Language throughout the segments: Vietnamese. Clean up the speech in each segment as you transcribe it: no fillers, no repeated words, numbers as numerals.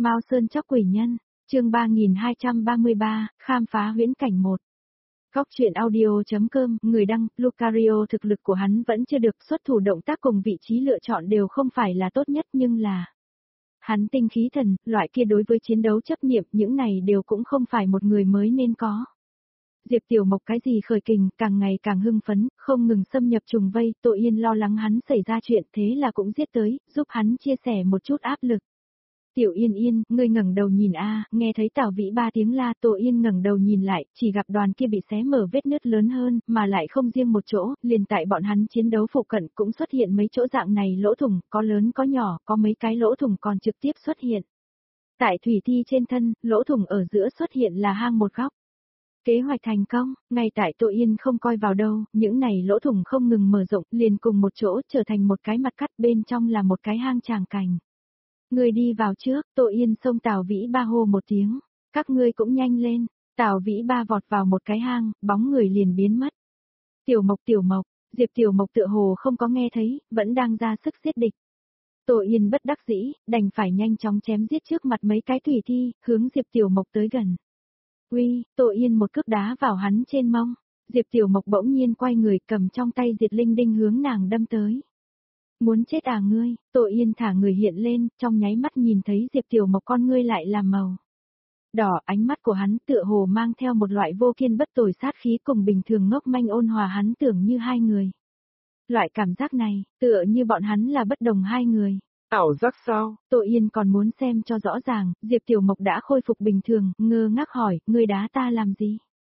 Mao Sơn Chóc Quỷ Nhân, chương 3233, khám phá huyễn cảnh 1. Góc truyện audio.com, người đăng, Lucario thực lực của hắn vẫn chưa được, xuất thủ động tác cùng vị trí lựa chọn đều không phải là tốt nhất, nhưng là hắn tinh khí thần, loại kia đối với chiến đấu chấp niệm, những này đều cũng không phải một người mới nên có. Diệp Tiểu Mộc cái gì khởi kình, càng ngày càng hưng phấn, không ngừng xâm nhập trùng vây, Tội Yên lo lắng hắn xảy ra chuyện, thế là cũng giết tới, giúp hắn chia sẻ một chút áp lực. Tiểu Yên Yên, ngươi ngẩng đầu nhìn a, nghe thấy Tào Vĩ ba tiếng la, Tội Yên ngẩng đầu nhìn lại, chỉ gặp đoàn kia bị xé mở vết nứt lớn hơn, mà lại không riêng một chỗ, liền tại bọn hắn chiến đấu phụ cận cũng xuất hiện mấy chỗ dạng này lỗ thủng, có lớn có nhỏ, có mấy cái lỗ thủng còn trực tiếp xuất hiện. Tại thủy thi trên thân, lỗ thủng ở giữa xuất hiện là hang một góc. Kế hoạch thành công, ngay tại Tội Yên không coi vào đâu, những này lỗ thủng không ngừng mở rộng, liền cùng một chỗ trở thành một cái mặt cắt, bên trong là một cái hang tràng cảnh. Người đi vào trước, Tội Yên xông Tào Vĩ ba hô một tiếng, các ngươi cũng nhanh lên, Tào Vĩ ba vọt vào một cái hang, bóng người liền biến mất. Tiểu Mộc, Diệp Tiểu Mộc tựa hồ không có nghe thấy, vẫn đang ra sức giết địch. Tội Yên bất đắc dĩ, đành phải nhanh chóng chém giết trước mặt mấy cái thủy thi, hướng Diệp Tiểu Mộc tới gần. Uy, Tội Yên một cước đá vào hắn trên mông, Diệp Tiểu Mộc bỗng nhiên quay người cầm trong tay diệt linh đinh hướng nàng đâm tới. Muốn chết à ngươi, Tội Yên thả người hiện lên, trong nháy mắt nhìn thấy Diệp Tiểu Mộc con ngươi lại làm màu đỏ, ánh mắt của hắn tựa hồ mang theo một loại vô kiên bất tồi sát khí, cùng bình thường ngốc manh ôn hòa hắn tưởng như hai người. Loại cảm giác này, tựa như bọn hắn là bất đồng hai người. Ảo giác sao? Tội Yên còn muốn xem cho rõ ràng, Diệp Tiểu Mộc đã khôi phục bình thường, ngơ ngác hỏi, ngươi đá ta làm gì?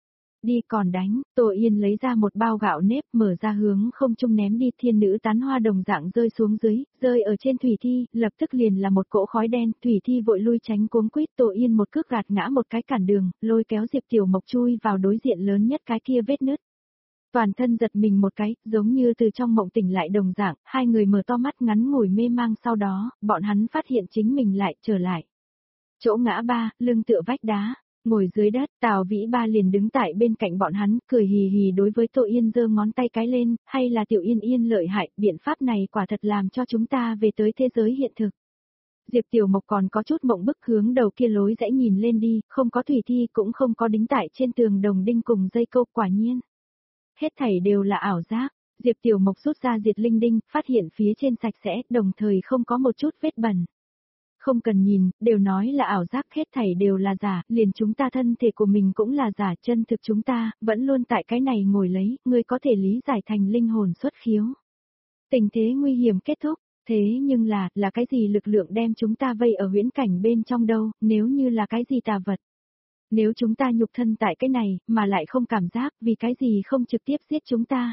Đi còn đánh, Tội Yên lấy ra một bao gạo nếp, mở ra hướng không trung ném đi, thiên nữ tán hoa đồng dạng rơi xuống dưới, rơi ở trên thủy thi, lập tức liền là một cỗ khói đen, thủy thi vội lui tránh cuống quýt, Tội Yên một cước gạt ngã một cái cản đường, lôi kéo Diệp Tiểu Mộc chui vào đối diện lớn nhất cái kia vết nứt. Toàn thân giật mình một cái, giống như từ trong mộng tỉnh lại đồng dạng, hai người mở to mắt ngắn ngủi mê mang, sau đó, bọn hắn phát hiện chính mình lại trở lại. Chỗ ngã ba, lưng tựa vách đá, ngồi dưới đất, Tào Vĩ ba liền đứng tại bên cạnh bọn hắn, cười hì hì đối với Tội Yên giơ ngón tay cái lên, hay là Tiểu Yên Yên lợi hại, biện pháp này quả thật làm cho chúng ta về tới thế giới hiện thực. Diệp Tiểu Mộc còn có chút mộng bức hướng đầu kia lối rẽ nhìn lên đi, không có thủy thi cũng không có đính tại trên tường đồng đinh cùng dây câu, quả nhiên. Hết thảy đều là ảo giác, Diệp Tiểu Mộc rút ra diệt linh đinh, phát hiện phía trên sạch sẽ, đồng thời không có một chút vết bẩn. Không cần nhìn, đều nói là ảo giác, hết thảy đều là giả, liền chúng ta thân thể của mình cũng là giả, chân thực chúng ta, vẫn luôn tại cái này ngồi lấy, ngươi có thể lý giải thành linh hồn xuất khiếu. Tình thế nguy hiểm kết thúc, thế nhưng là cái gì lực lượng đem chúng ta vây ở huyễn cảnh bên trong đâu, nếu như là cái gì tà vật. Nếu chúng ta nhục thân tại cái này, mà lại không cảm giác, vì cái gì không trực tiếp giết chúng ta?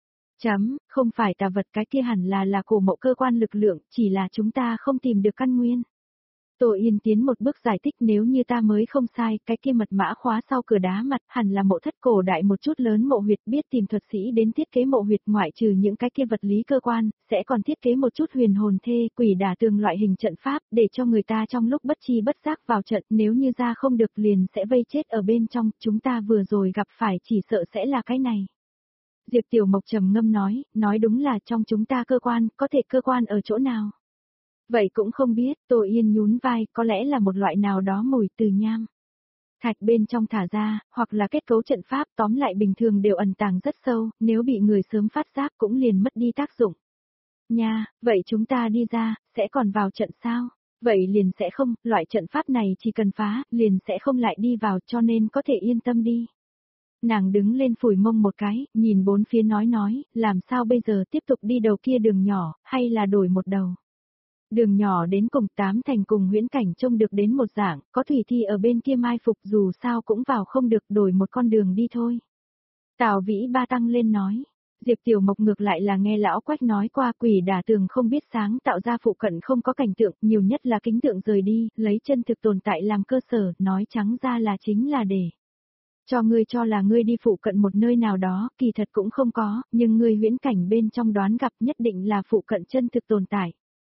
Không phải tà vật, cái kia hẳn là cổ mộ cơ quan lực lượng, chỉ là chúng ta không tìm được căn nguyên. Tội Yên tiến một bước giải thích, nếu như ta mới không sai, cái kia mật mã khóa sau cửa đá mặt, hẳn là mộ thất cổ đại một chút lớn mộ huyệt, biết tìm thuật sĩ đến thiết kế mộ huyệt, ngoại trừ những cái kia vật lý cơ quan, sẽ còn thiết kế một chút huyền hồn thê, quỷ đả tường loại hình trận pháp, để cho người ta trong lúc bất chi bất giác vào trận, nếu như ra không được liền sẽ vây chết ở bên trong, chúng ta vừa rồi gặp phải chỉ sợ sẽ là cái này. Diệp Tiểu Mộc trầm ngâm nói đúng là trong chúng ta cơ quan, có thể cơ quan ở chỗ nào? Vậy cũng không biết, Tội Yên nhún vai, có lẽ là một loại nào đó mùi từ nham thạch bên trong thả ra, hoặc là kết cấu trận pháp, tóm lại bình thường đều ẩn tàng rất sâu, nếu bị người sớm phát giác cũng liền mất đi tác dụng. Nha, vậy chúng ta đi ra, sẽ còn vào trận sao? Vậy liền sẽ không, loại trận pháp này chỉ cần phá, liền sẽ không lại đi vào, cho nên có thể yên tâm đi. Nàng đứng lên phủi mông một cái, nhìn bốn phía nói, làm sao bây giờ, tiếp tục đi đầu kia đường nhỏ, hay là đổi một đầu? Đường nhỏ đến cùng tám thành cùng huyễn cảnh trông được đến một dạng, có thủy thi ở bên kia mai phục, dù sao cũng vào không được, đổi một con đường đi thôi. Tào Vĩ ba tăng lên nói. Diệp Tiểu Mộc ngược lại là nghe lão Quách nói qua, quỷ đả tường không biết sáng tạo ra phụ cận không có cảnh tượng, nhiều nhất là kính tượng rời đi, lấy chân thực tồn tại làm cơ sở, nói trắng ra là chính là để cho ngươi cho là ngươi đi phụ cận một nơi nào đó, kỳ thật cũng không có, nhưng ngươi huyễn cảnh bên trong đoán gặp nhất định là phụ cận chân thực tồn tại.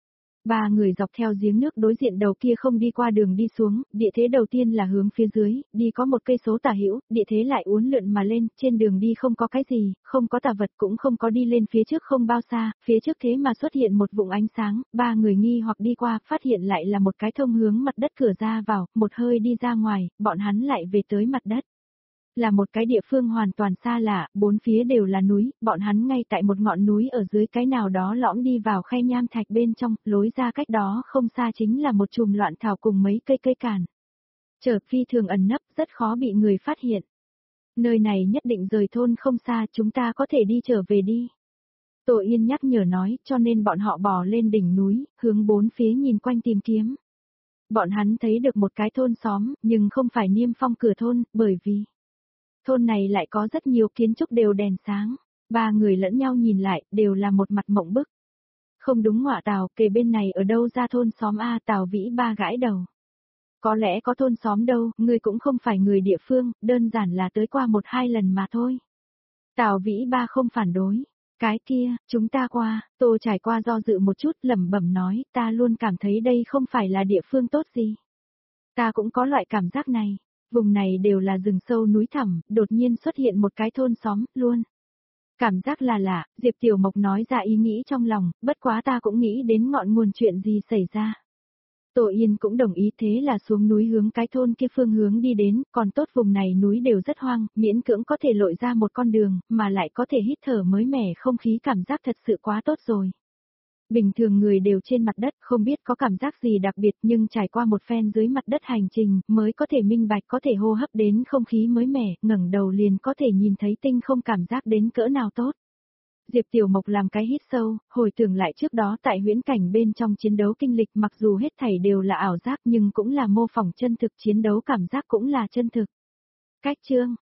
Ba người dọc theo giếng nước đối diện đầu kia không đi qua đường đi xuống, địa thế đầu tiên là hướng phía dưới, đi có một cây số tả hữu, địa thế lại uốn lượn mà lên, trên đường đi không có cái gì, không có tà vật cũng không có đi lên phía trước không bao xa, phía trước thế mà xuất hiện một vùng ánh sáng, ba người nghi hoặc đi qua, phát hiện lại là một cái thông hướng mặt đất cửa ra vào, một hơi đi ra ngoài, bọn hắn lại về tới mặt đất. Là một cái địa phương hoàn toàn xa lạ, bốn phía đều là núi, bọn hắn ngay tại một ngọn núi ở dưới cái nào đó lõm đi vào khe nham thạch bên trong, lối ra cách đó không xa chính là một chùm loạn thảo cùng mấy cây cây càn. Trở phi thường ẩn nấp, rất khó bị người phát hiện. Nơi này nhất định rời thôn không xa, chúng ta có thể đi trở về đi. Tổ Yên nhắc nhở nói, cho nên bọn họ bò lên đỉnh núi, hướng bốn phía nhìn quanh tìm kiếm. Bọn hắn thấy được một cái thôn xóm, nhưng không phải Niêm Phong cửa thôn, bởi vì thôn này lại có rất nhiều kiến trúc đều đèn sáng. Ba người lẫn nhau nhìn lại, đều là một mặt mộng bức. Không đúng ngọa Tào, kề bên này ở đâu ra thôn xóm A, Tào Vĩ Ba gãi đầu. Có lẽ có thôn xóm đâu, ngươi cũng không phải người địa phương, đơn giản là tới qua một hai lần mà thôi. Tào Vĩ Ba không phản đối. Cái kia, chúng ta qua, Tô trải qua do dự một chút lẩm bẩm nói, ta luôn cảm thấy đây không phải là địa phương tốt gì. Ta cũng có loại cảm giác này. Vùng này đều là rừng sâu núi thẳm, đột nhiên xuất hiện một cái thôn xóm, luôn. Cảm giác là lạ, Diệp Tiểu Mộc nói ra ý nghĩ trong lòng, bất quá ta cũng nghĩ đến ngọn nguồn chuyện gì xảy ra. Tổ Yên cũng đồng ý thế là xuống núi hướng cái thôn kia phương hướng đi đến, còn tốt vùng này núi đều rất hoang, miễn cưỡng có thể lội ra một con đường, mà lại có thể hít thở mới mẻ không khí cảm giác thật sự quá tốt rồi. Bình thường người đều trên mặt đất không biết có cảm giác gì đặc biệt nhưng trải qua một phen dưới mặt đất hành trình mới có thể minh bạch có thể hô hấp đến không khí mới mẻ, ngẩng đầu liền có thể nhìn thấy tinh không cảm giác đến cỡ nào tốt. Diệp Tiểu Mộc làm cái hít sâu, hồi tưởng lại trước đó tại huyễn cảnh bên trong chiến đấu kinh lịch mặc dù hết thảy đều là ảo giác nhưng cũng là mô phỏng chân thực chiến đấu cảm giác cũng là chân thực. Cách chương